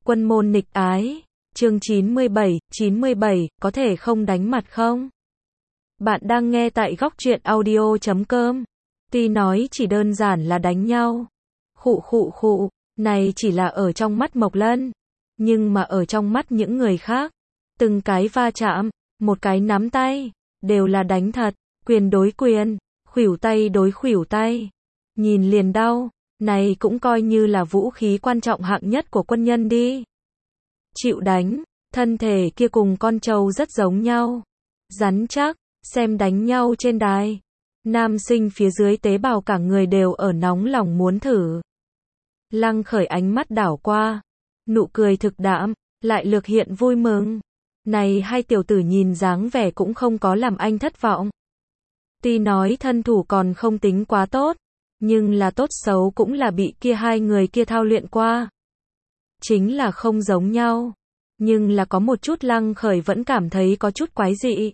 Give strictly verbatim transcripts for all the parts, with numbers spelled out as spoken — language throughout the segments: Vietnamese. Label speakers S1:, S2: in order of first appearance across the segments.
S1: Quân môn nghịch ái, chương chín mươi bảy, chín mươi bảy, có thể không đánh mặt không? Bạn đang nghe tại góc truyện audio chấm com. Tuy nói chỉ đơn giản là đánh nhau. Khụ khụ khụ, này chỉ là ở trong mắt Mộc Lân. Nhưng mà ở trong mắt những người khác, từng cái va chạm, một cái nắm tay, đều là đánh thật, quyền đối quyền, khuỷu tay đối khuỷu tay. Nhìn liền đau, này cũng coi như là vũ khí quan trọng hạng nhất của quân nhân đi. Chịu đánh, thân thể kia cùng con trâu rất giống nhau. Rắn chắc, xem đánh nhau trên đài. Nam sinh phía dưới tế bào cả người đều ở nóng lòng muốn thử. Lăng Khởi ánh mắt đảo qua, nụ cười thực đạm, lại lược hiện vui mừng. Này hai tiểu tử nhìn dáng vẻ cũng không có làm anh thất vọng. Tuy nói thân thủ còn không tính quá tốt, nhưng là tốt xấu cũng là bị kia hai người kia thao luyện qua. Chính là không giống nhau, nhưng là có một chút Lăng Khởi vẫn cảm thấy có chút quái dị.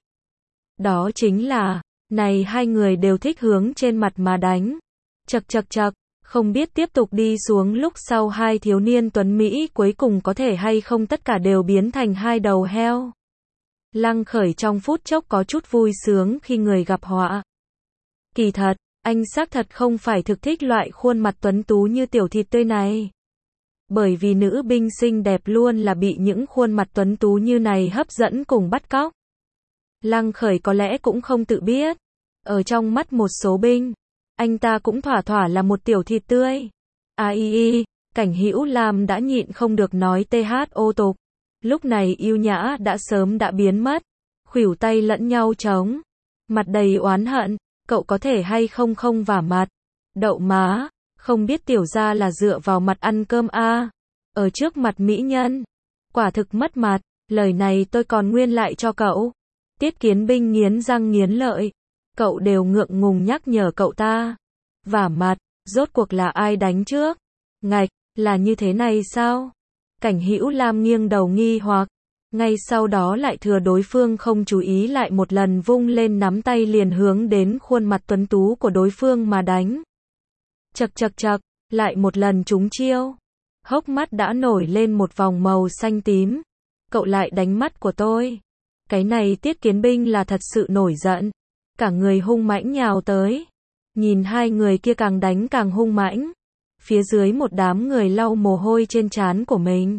S1: Đó chính là, này hai người đều thích hướng trên mặt mà đánh. Chậc chậc chậc, không biết tiếp tục đi xuống lúc sau hai thiếu niên tuấn Mỹ cuối cùng có thể hay không tất cả đều biến thành hai đầu heo. Lăng Khởi trong phút chốc có chút vui sướng khi người gặp họa. Kỳ thật, anh xác thật không phải thực thích loại khuôn mặt tuấn tú như tiểu thịt tươi này. Bởi vì nữ binh xinh đẹp luôn là bị những khuôn mặt tuấn tú như này hấp dẫn cùng bắt cóc. Lăng Khởi có lẽ cũng không tự biết. Ở trong mắt một số binh, anh ta cũng thỏa thỏa là một tiểu thịt tươi. A i i, Cảnh Hữu Lam đã nhịn không được nói thô tục. Lúc này yêu nhã đã sớm đã biến mất. Khuỷu tay lẫn nhau chống. Mặt đầy oán hận, cậu có thể hay không không vả mặt. Đậu má, không biết tiểu gia là dựa vào mặt ăn cơm a à. Ở trước mặt mỹ nhân. Quả thực mất mặt, lời này tôi còn nguyên lại cho cậu. Tiết Kiến Binh nghiến răng nghiến lợi. Cậu đều ngượng ngùng nhắc nhở cậu ta. Vả mặt, rốt cuộc là ai đánh trước? Ngạch, là như thế này sao? Cảnh Hữu Lam nghiêng đầu nghi hoặc. Ngay sau đó lại thừa đối phương không chú ý lại một lần vung lên nắm tay liền hướng đến khuôn mặt tuấn tú của đối phương mà đánh. Chậc chậc chậc, lại một lần trúng chiêu. Hốc mắt đã nổi lên một vòng màu xanh tím. Cậu lại đánh mắt của tôi. Cái này Tiết Kiến Binh là thật sự nổi giận. Cả người hung mãnh nhào tới. Nhìn hai người kia càng đánh càng hung mãnh. Phía dưới một đám người lau mồ hôi trên trán của mình.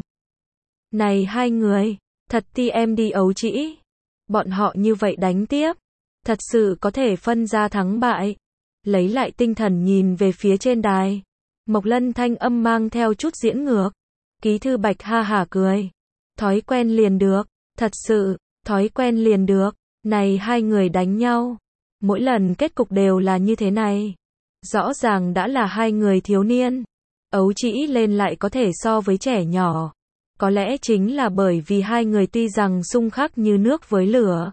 S1: Này hai người, thật ti em đi ấu trĩ. Bọn họ như vậy đánh tiếp. Thật sự có thể phân ra thắng bại. Lấy lại tinh thần nhìn về phía trên đài. Mộc Lân thanh âm mang theo chút diễn ngược. Ký thư Bạch ha hả cười. Thói quen liền được. Thật sự, thói quen liền được. Này hai người đánh nhau. Mỗi lần kết cục đều là như thế này. Rõ ràng đã là hai người thiếu niên. Ấu trĩ lên lại có thể so với trẻ nhỏ. Có lẽ chính là bởi vì hai người tuy rằng xung khắc như nước với lửa.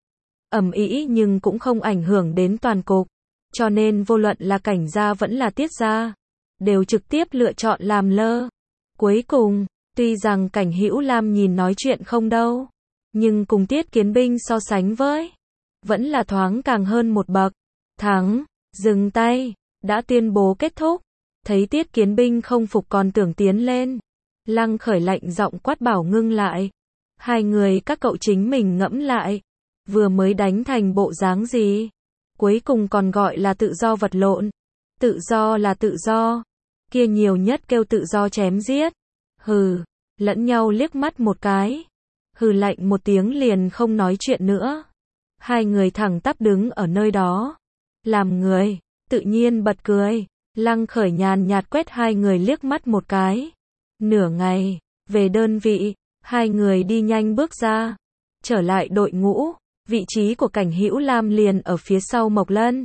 S1: Ầm ĩ nhưng cũng không ảnh hưởng đến toàn cục. Cho nên vô luận là Cảnh gia vẫn là Tiết gia, đều trực tiếp lựa chọn làm lơ. Cuối cùng, tuy rằng Cảnh Hữu Lam nhìn nói chuyện không đâu, nhưng cùng Tiết Kiến Binh so sánh với, vẫn là thoáng càng hơn một bậc. Thắng, dừng tay, đã tuyên bố kết thúc. Thấy Tiết Kiến Binh không phục còn tưởng tiến lên. Lăng Khởi lạnh giọng quát bảo ngưng lại. Hai người các cậu chính mình ngẫm lại. Vừa mới đánh thành bộ dáng gì? Cuối cùng còn gọi là tự do vật lộn. Tự do là tự do. Kia nhiều nhất kêu tự do chém giết. Hừ, lẫn nhau liếc mắt một cái. Hừ lạnh một tiếng liền không nói chuyện nữa. Hai người thẳng tắp đứng ở nơi đó. Làm người, tự nhiên bật cười. Lăng Khởi nhàn nhạt quét hai người liếc mắt một cái. Nửa ngày, về đơn vị, hai người đi nhanh bước ra. Trở lại đội ngũ, vị trí của Cảnh Hữu Lam liền ở phía sau Mộc Lân.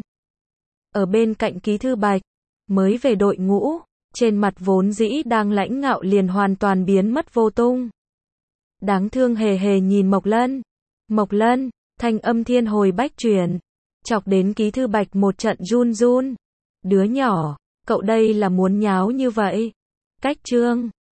S1: Ở bên cạnh Ký thư Bạch, mới về đội ngũ, trên mặt vốn dĩ đang lãnh ngạo liền hoàn toàn biến mất vô tung. Đáng thương hề hề nhìn Mộc Lân. Mộc Lân, thanh âm thiên hồi bách chuyển, chọc đến Ký thư Bạch một trận run run. Đứa nhỏ, cậu đây là muốn nháo như vậy? Cách chương